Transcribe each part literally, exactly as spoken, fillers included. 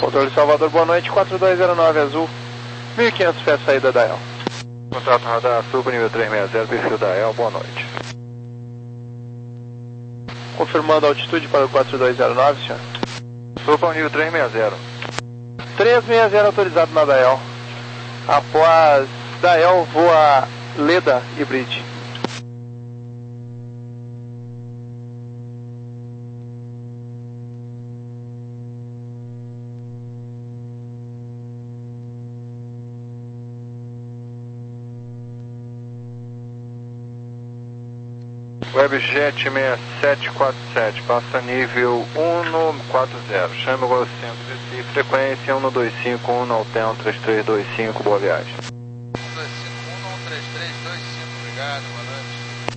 Controle Salvador, boa noite, quatro dois zero nove azul, mil e quinhentos pés saída da El. Contato radar Sul, nível três seis zero, perfil da El, boa noite. Confirmando a altitude para o quatro dois zero nove, senhor. Sul, nível três seis zero. três seis zero autorizado na Dael. Após Dael, voa Leda e Bridge. Webjet seis sete quatro sete, passa nível um quatro zero, chame o Gol Centro Recife, frequência um dois cinco um, Alten três três dois cinco, boa viagem. um dois cinco um, três três dois cinco, obrigado, boa noite.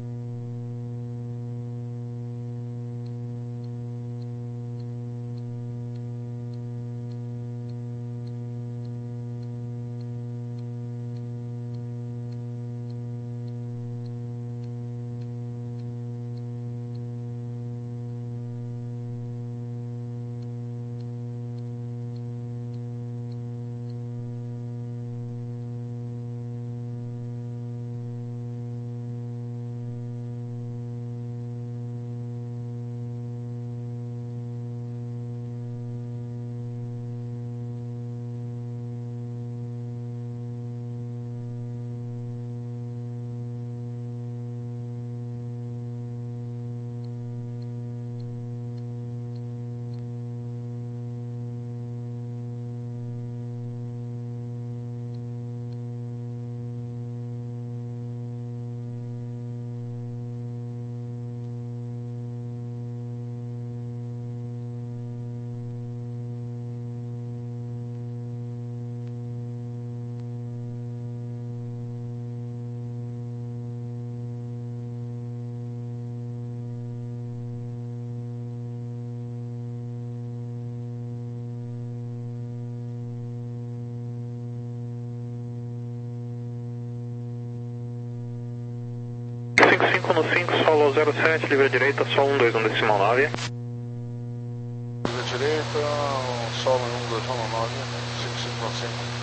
cinco cinco no cinco, solo zero sete, livre direita, solo um dois um decimal nove. Livre direita, solo um dois um nove, cinco cinco no cinco.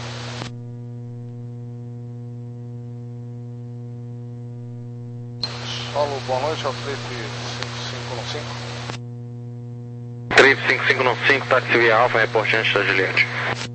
Solo, boa noite, é o Trip cinco cinco no cinco. Trip cinco cinco no cinco, táxi via Alfa, reporte antes da Juliette.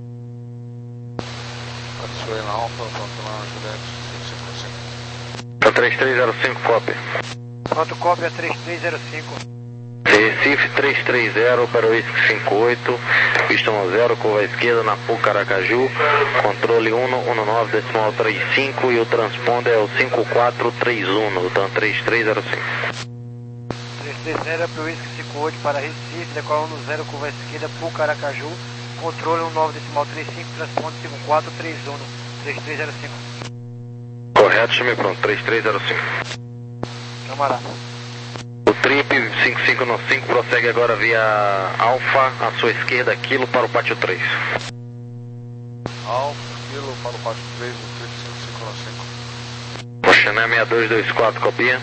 Taxiway na Alfa, continuando na Juliette, cinco cinco no cinco. A três três zero cinco, copy. Pronto, cópia três três zero cinco. Recife três três zero para o Whisky cinco oito, pista um zero, curva à esquerda na P U C Aracaju, controle um um nove decimal trinta e cinco e o transponder é o cinco quatro três um, então três três zero cinco. três três zero para o Whisky cinco oito para Recife, decolando um zero, curva à esquerda, P U C Aracaju, controle um nove decimal trinta e cinco, transponder cinco quatro três um, três três zero cinco. Correto, chame pronto, três três zero cinco. Camarada. O Trip cinco cinco no cinco prossegue agora via Alfa, à sua esquerda, quilo para o pátio três. Alfa, quilo para o pátio três, o Trip cinco cinco no cinco. Oxané seis dois dois quatro, copia.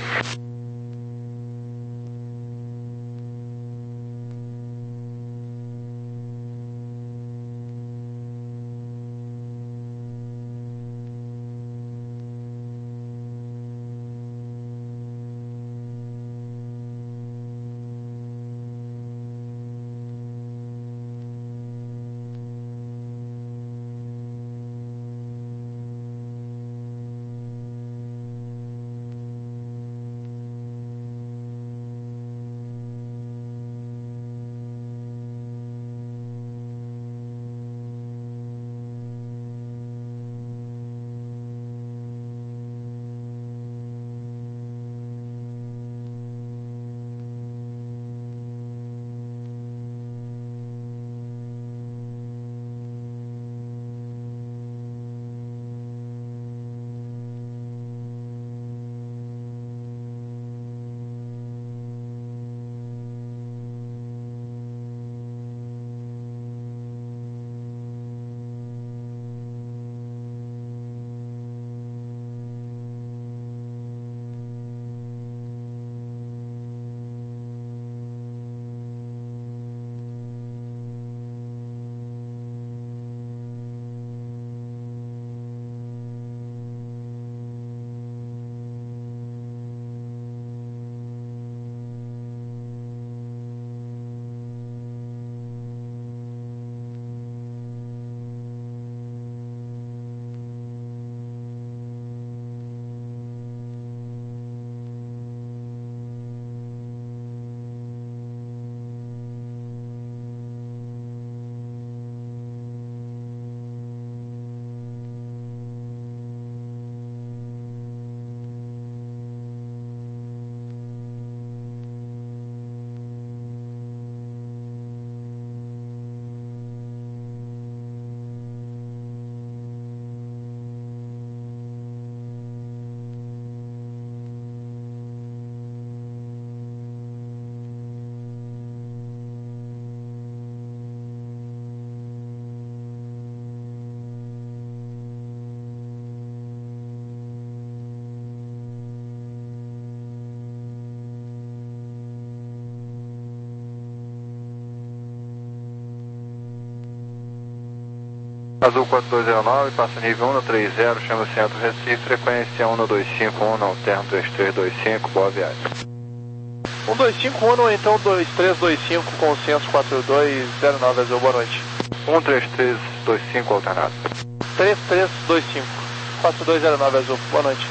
Azul quatro dois zero nove, passa nível um no três zero, chama o centro Recife, frequência um no dois cinco um, alterno três três dois cinco, boa viagem. um dois cinco um ou então dois três dois cinco, consenso quatro dois zero nove, Azul, boa noite. um três três dois cinco, alternado. três três dois cinco, quatro dois zero nove, Azul, boa noite.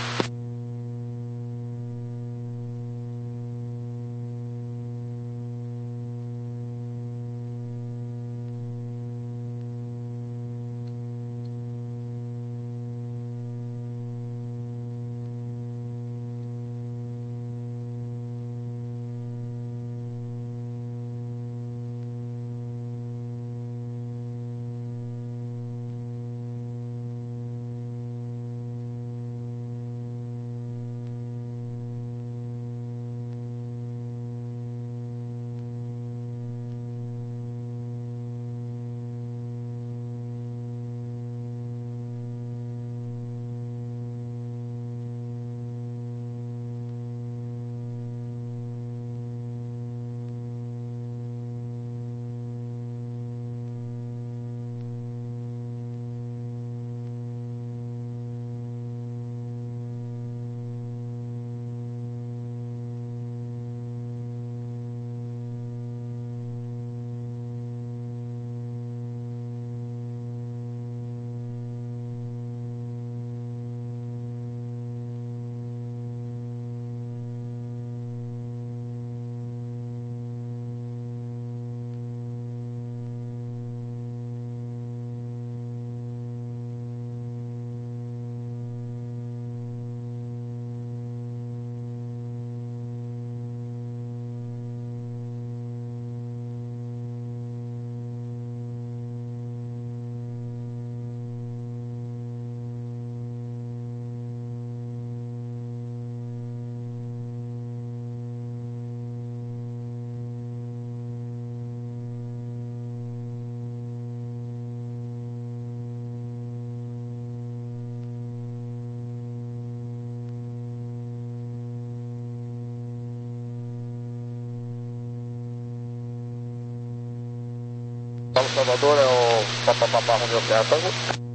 Paulo Salvador é o papapá Romeu Serra Tango.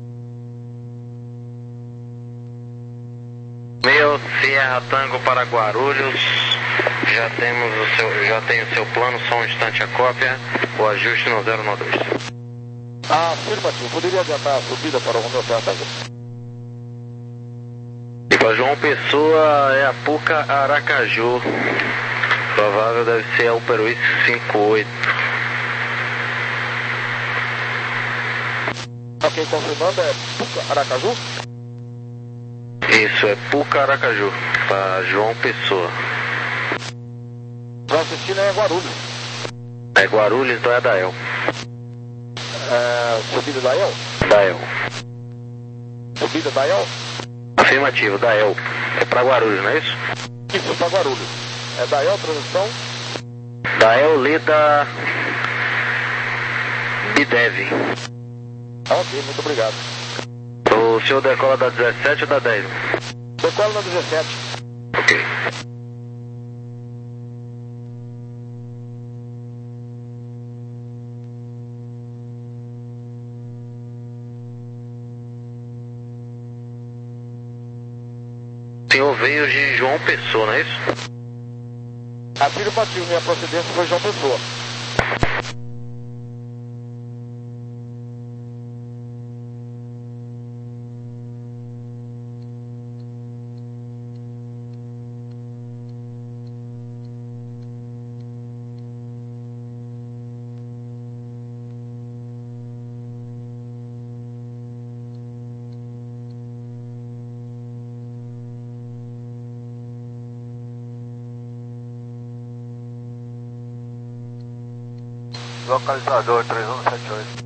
Meu Sierra Tango para Guarulhos. Já temos o seu, já tem o seu plano, só um instante a cópia. O ajuste no zero nove dois. Ah, afirmativo. Poderia adiantar a subida para o Romeu Serra Tango? E para João Pessoa é a Puca Aracaju. Provável deve ser a Uperuís cinco oito. Ok, confirmando, é Puca Aracaju? Isso, é Puca Aracaju, para João Pessoa. Nosso destino é Guarulhos. É Guarulhos do Adael. É, subida da El? Dael. Subida da El? Afirmativo, Dael. É para Guarulhos, não é isso? Isso, para Guarulhos. É da El, transição? Dael Lida Bidev. Ok, muito obrigado. O senhor decola da dezessete ou da dez? Decola na dezessete. Ok. O senhor veio de João Pessoa, não é isso? Afirmativo, minha procedência foi João Pessoa. Localizador três um sete oito.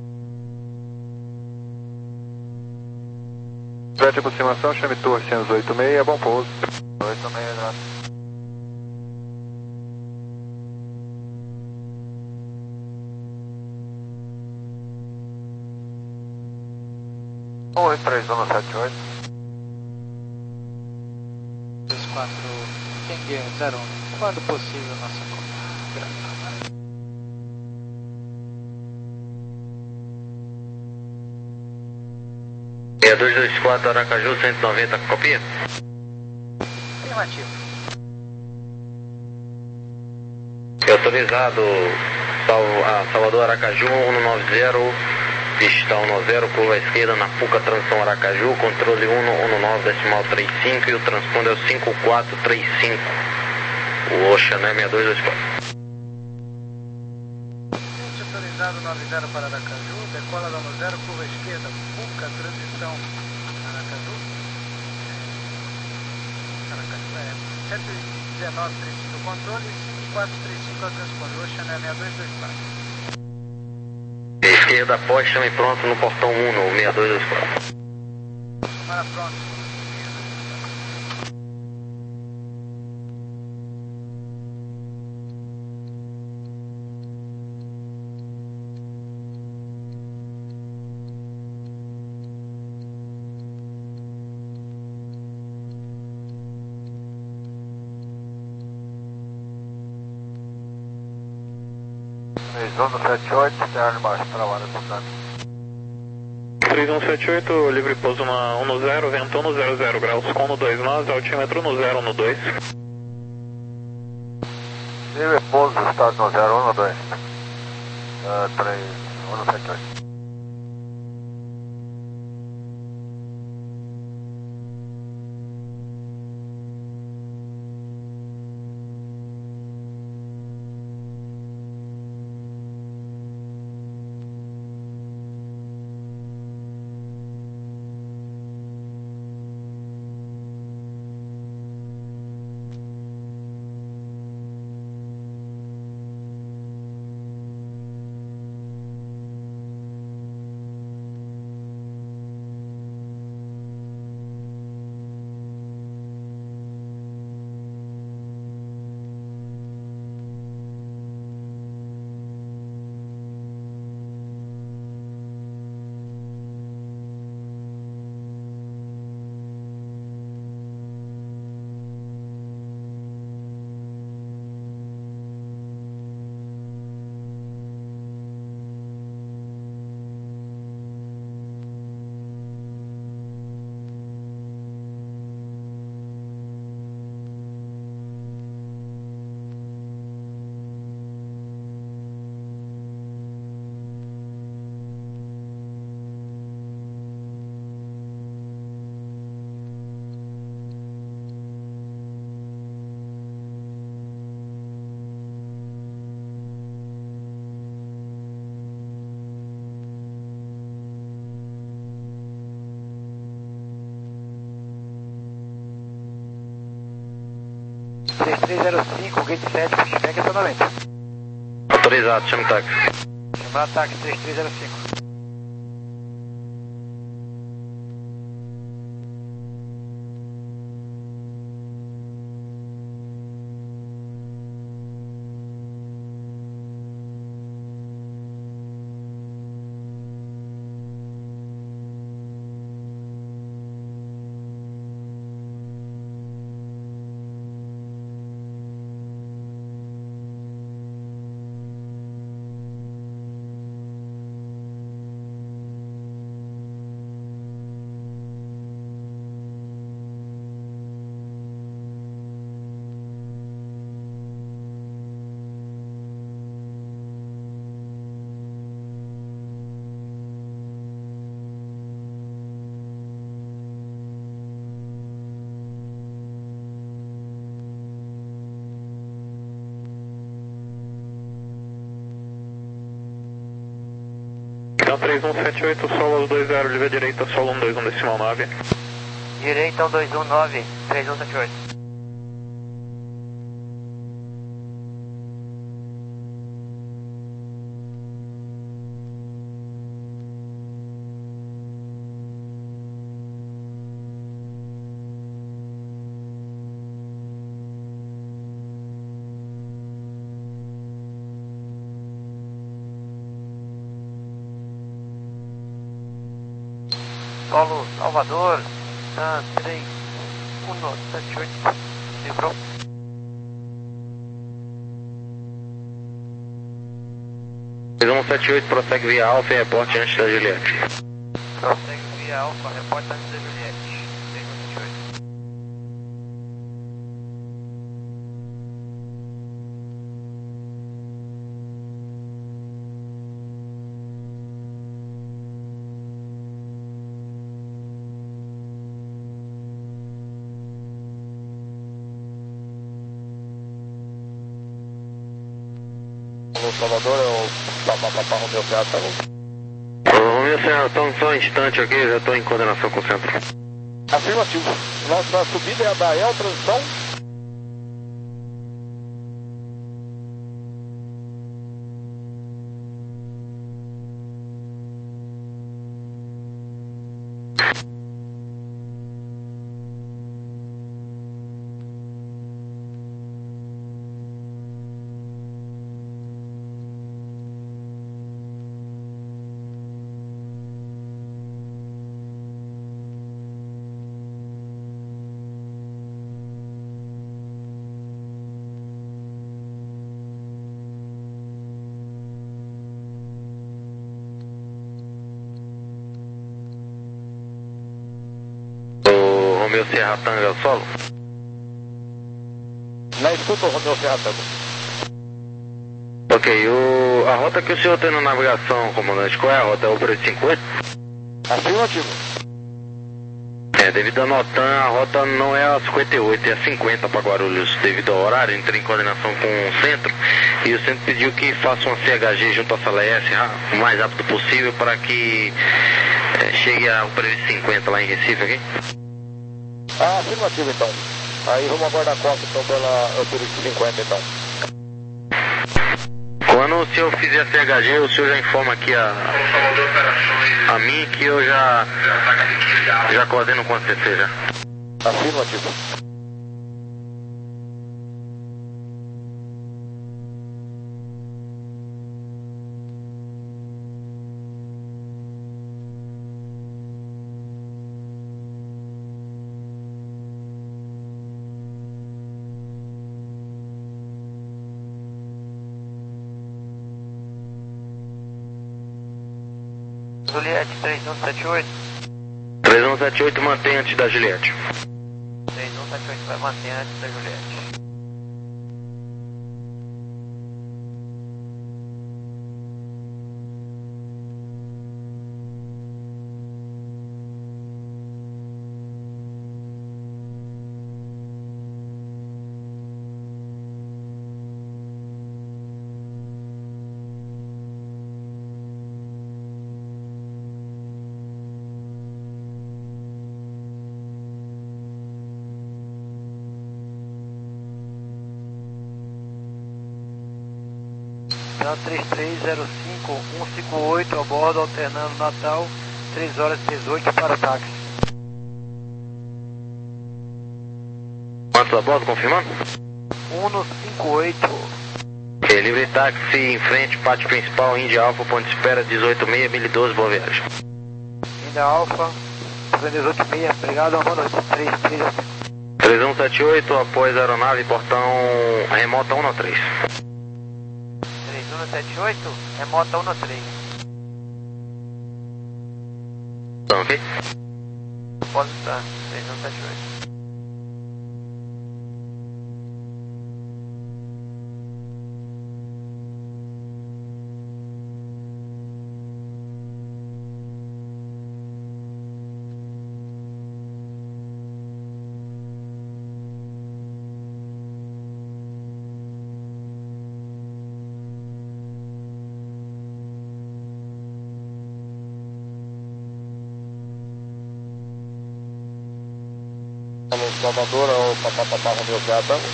Tiver de aproximação, chame Torre cento e oitenta e seis, bom pouso. oito seis, graças. Oi, três um sete oito. dois quatro, Kengue zero um, quando possível, nossa conta. Graças. seis dois dois quatro Aracaju, cento e noventa, copia? Afirmativo. É autorizado Sal, a Salvador Aracaju, cento e noventa, pista cento e noventa, curva à esquerda na Puca, transição Aracaju, controle cento e dezenove, decimal trinta e cinco e o transponder é o cinco quatro três cinco. O Ocean é seis dois dois quatro. Autorizado nove zero para Aracaju, decola da nove zero, curva à esquerda, Puca, transição Aracaju. Aracaju é cento e dezenove, trinta e cinco controle, cinco quatro três cinco ao transponder, Ocean é seis dois dois quatro. Esquerda após, chame pronto no portão um, no seis dois dois quatro. Para pronto. três um sete oito, externo embaixo, travada distante. três um sete oito, livre pouso na um zero, vento um zero zero graus, com dois nós, altímetro no zero no dois. Livre pouso, estado no zero um dois. três um sete oito. três três zero cinco, gate sete, pushback acionamento. Autorizado, chame táxi. Chamar táxi três três zero cinco. Então três um sete oito, solo dois zero, livre direita, solo um dois um decimal nove. Direita um dois um nove, três um sete oito. Solo Salvador, ah, três um sete oito, livrou. três um sete oito, prossegue via Alfa e reporte antes da Juliette. Prossegue via India Alpha, reporta antes da Juliette, três um sete oito. Salvador, é o Papapá Romeu Serra, tá bom? Ô, Romeu Serra, só, só um instante aqui, já estou em coordenação com o centro. Afirmativo. Nossa subida é a da El, transição. Romeu Serra Tanga solo? Na escuta, o Romeu Serra Tanga. Ok, o, a rota que o senhor tem na navegação, comandante, qual é a rota? É o preço cinco oito? Afirmativo. É, devido a Notan, a rota não é a cinquenta e oito, é a cinquenta para Guarulhos, devido ao horário. Entrei em coordenação com o centro e o centro pediu que faça uma C H G junto à sala S o mais rápido possível para que é, chegue ao preço cinquenta lá em Recife aqui. Ah, afirmativo então. Aí vamos aguardar a costa então pela altura de cinquenta então. Quando o senhor fizer a C H G, o senhor já informa aqui a, a mim que eu já, já coordeno com a C C já. Afirmativo. Juliette, três um sete oito. três um sete oito mantém antes da Juliette. três um sete oito vai manter antes da Juliette. Então três três zero cinco um cinco oito a bordo, alternando Natal, três horas e dezoito para o táxi. Quantos a bordo, confirmando? um cinco oito. Ok, livre táxi em frente, pátio principal, Índia Alfa, ponto de espera, dezoito seis, mil e doze, boa viagem. Índia Alfa, dezoito seis, obrigado, boa noite, três três. três um sete oito, após a aeronave, portão remota um três. três um sete oito, remota um três. Então, ok? Pode estar, três um sete oito. Salvador, é o Papapá Romeu Serra Tanga.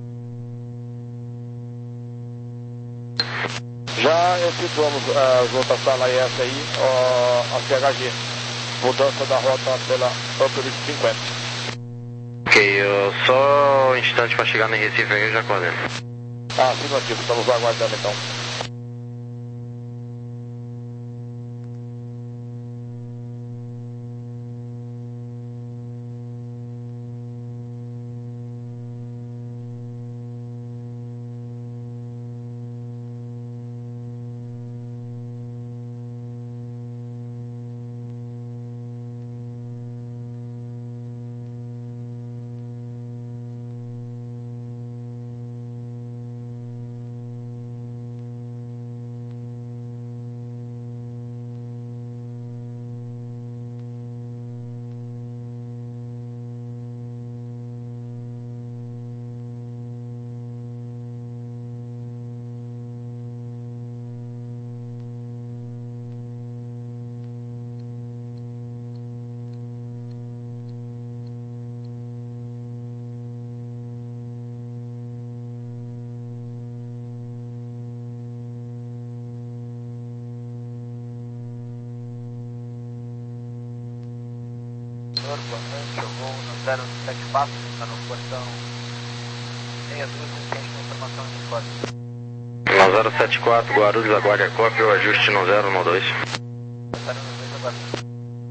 Já efetuamos uh, junto à sala S aí uh, a C H G, mudança da rota pela Upper cinquenta. Ok, eu só um instante para chegar no Recife aí, eu já coordeno. Ah, afirmativo, estamos aguardando então. Senhor, boa noite, eu vou no zero sete quatro, está no portão sessenta e dois, consciente com informação de código. No zero sete quatro, Guarulhos, aguarde a cópia, o ajuste no zero um dois. zero um dois, aguarde.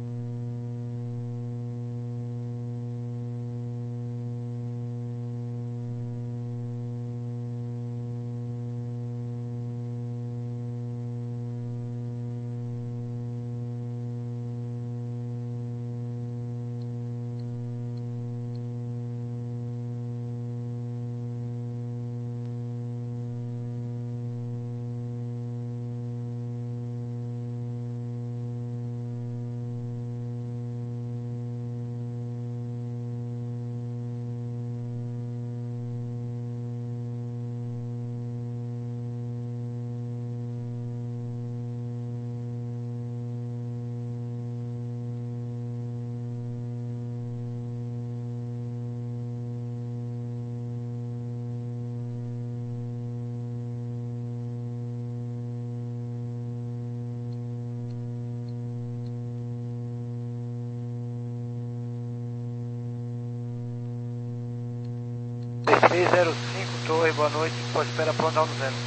três zero cinco, Torre, boa noite, pode esperar para andar no zero.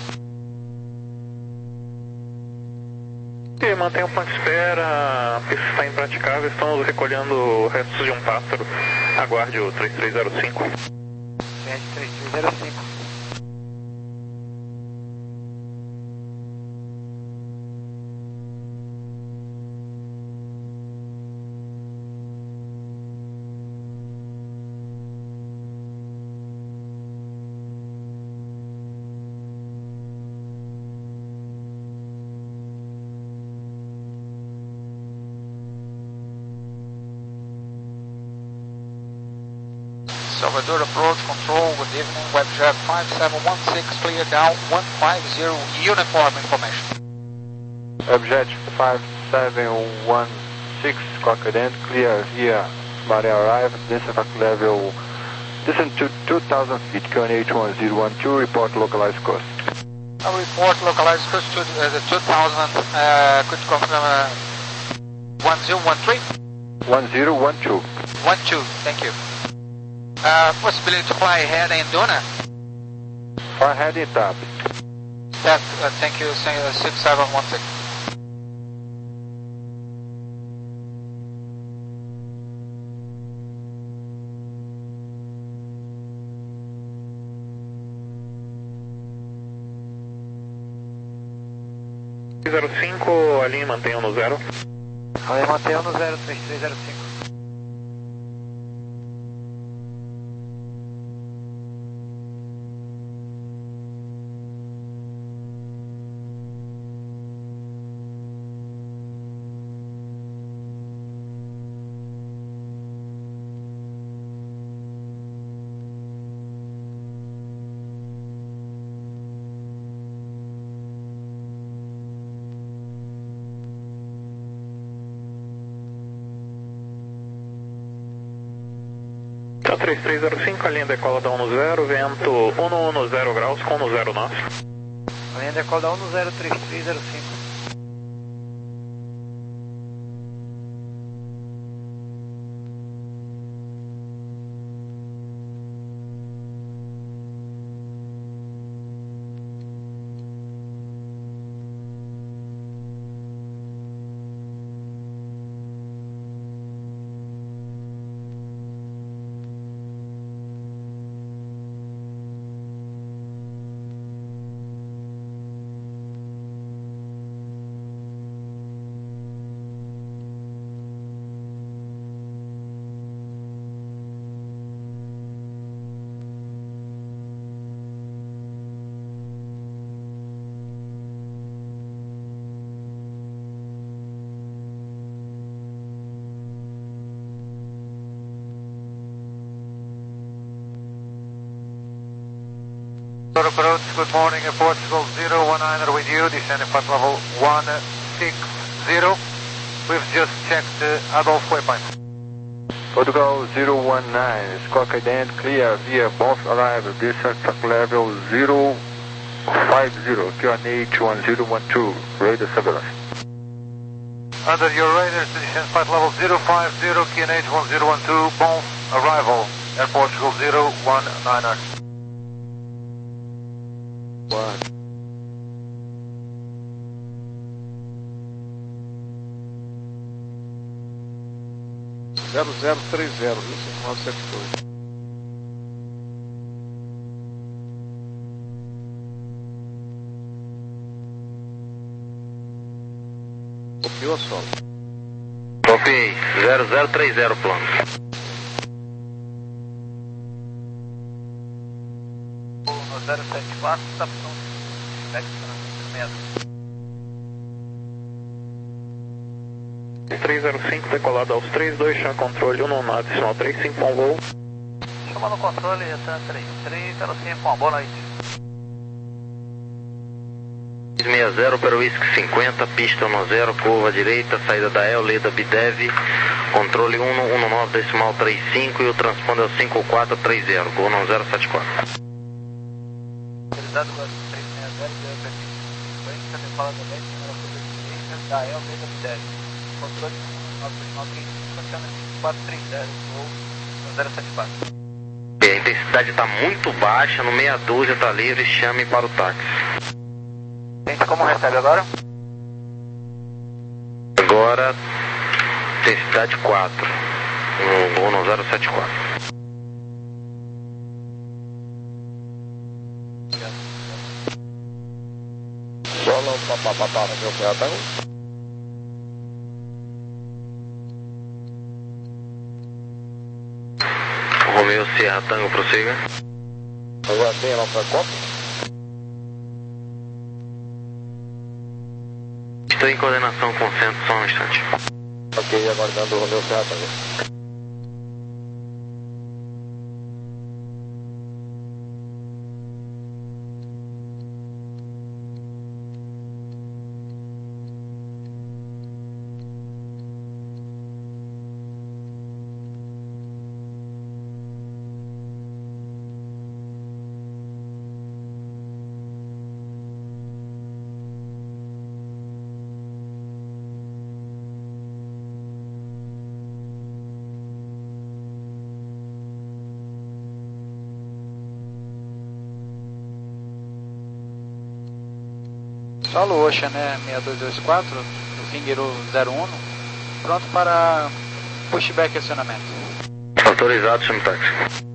E mantém o ponto de espera, a pista está impraticável, estamos recolhendo restos de um pássaro. Aguarde o três três zero cinco. três três zero cinco. Salvador approach control, good evening, Webjet five seven one six, clear down one five zero, uniform information. Webjet five seven one six, Cockadent, clear via Maré arrive, distance level, distance to two thousand feet, Q N H one zero one two, report localized course. I report localized course to uh, the two thousand, uh, could you confirm uh, one zero one three? one zero one two. one two, thank you. Uh, possibility to fly ahead in Duna? Fly ahead in T A P. That, uh, thank you, six seven one six. zero cinco, a linha mantenha no zero. A linha mantenha no zero, três três zero cinco. três três zero cinco, a linha decola da um zero, vento um um zero graus com um zero nove. A linha decola da um zero, três três zero cinco. Approach, good morning, Portugal zero one nine are with you, descending flight level one six zero. We've just checked the Adolf waypoint. Portugal zero one nine, Cockadent, clear via both arrival, distance level zero five zero, Q N H one zero one two, radar surveillance. Under your radars to descend flight level zero five zero, K N H one zero one two, both arrival, Air Portugal zero one niner. One. zero zero três zero, cinco nove sete dois. Copiou a solo. Copiei, zero zero três zero plano. No zero sete quatro, estação três zero cinco decolado aos trinta e dois, chama controle um nove decimal trinta e cinco com voo. Chama no controle, trinta e três zero cinco, uma boa noite. sessenta para o Whisky cinquenta, pista um zero, curva direita, saída da El, Leda Bidev, controle um um nove decimal trinta e cinco e o transponder é o cinco quatro três zero, gol um zero sete quatro. Autorizado agora trezentos e sessenta, cinquenta, decolado da leste, na curva direita, da El, Leda Bidev, controle um nove decimal trinta e cinco, chama cinco quatro três zero, gol um zero sete quatro. A intensidade está muito baixa, no meia dúzia está livre, chame para o táxi. Gente, como recebe agora? Agora, intensidade quatro, no gol no zero sete quatro. Solo papapá, meu peatão. Romeo Sierra Tango, prossiga. Agora tem lá para Copa. Estou em coordenação com o centro, só um instante. Ok, aguardando o Romeo Sierra Tango. Solo Ocean, né, seis dois dois quatro, no Fingaro zero um, pronto para pushback e acionamento. Autorizado, chame táxi.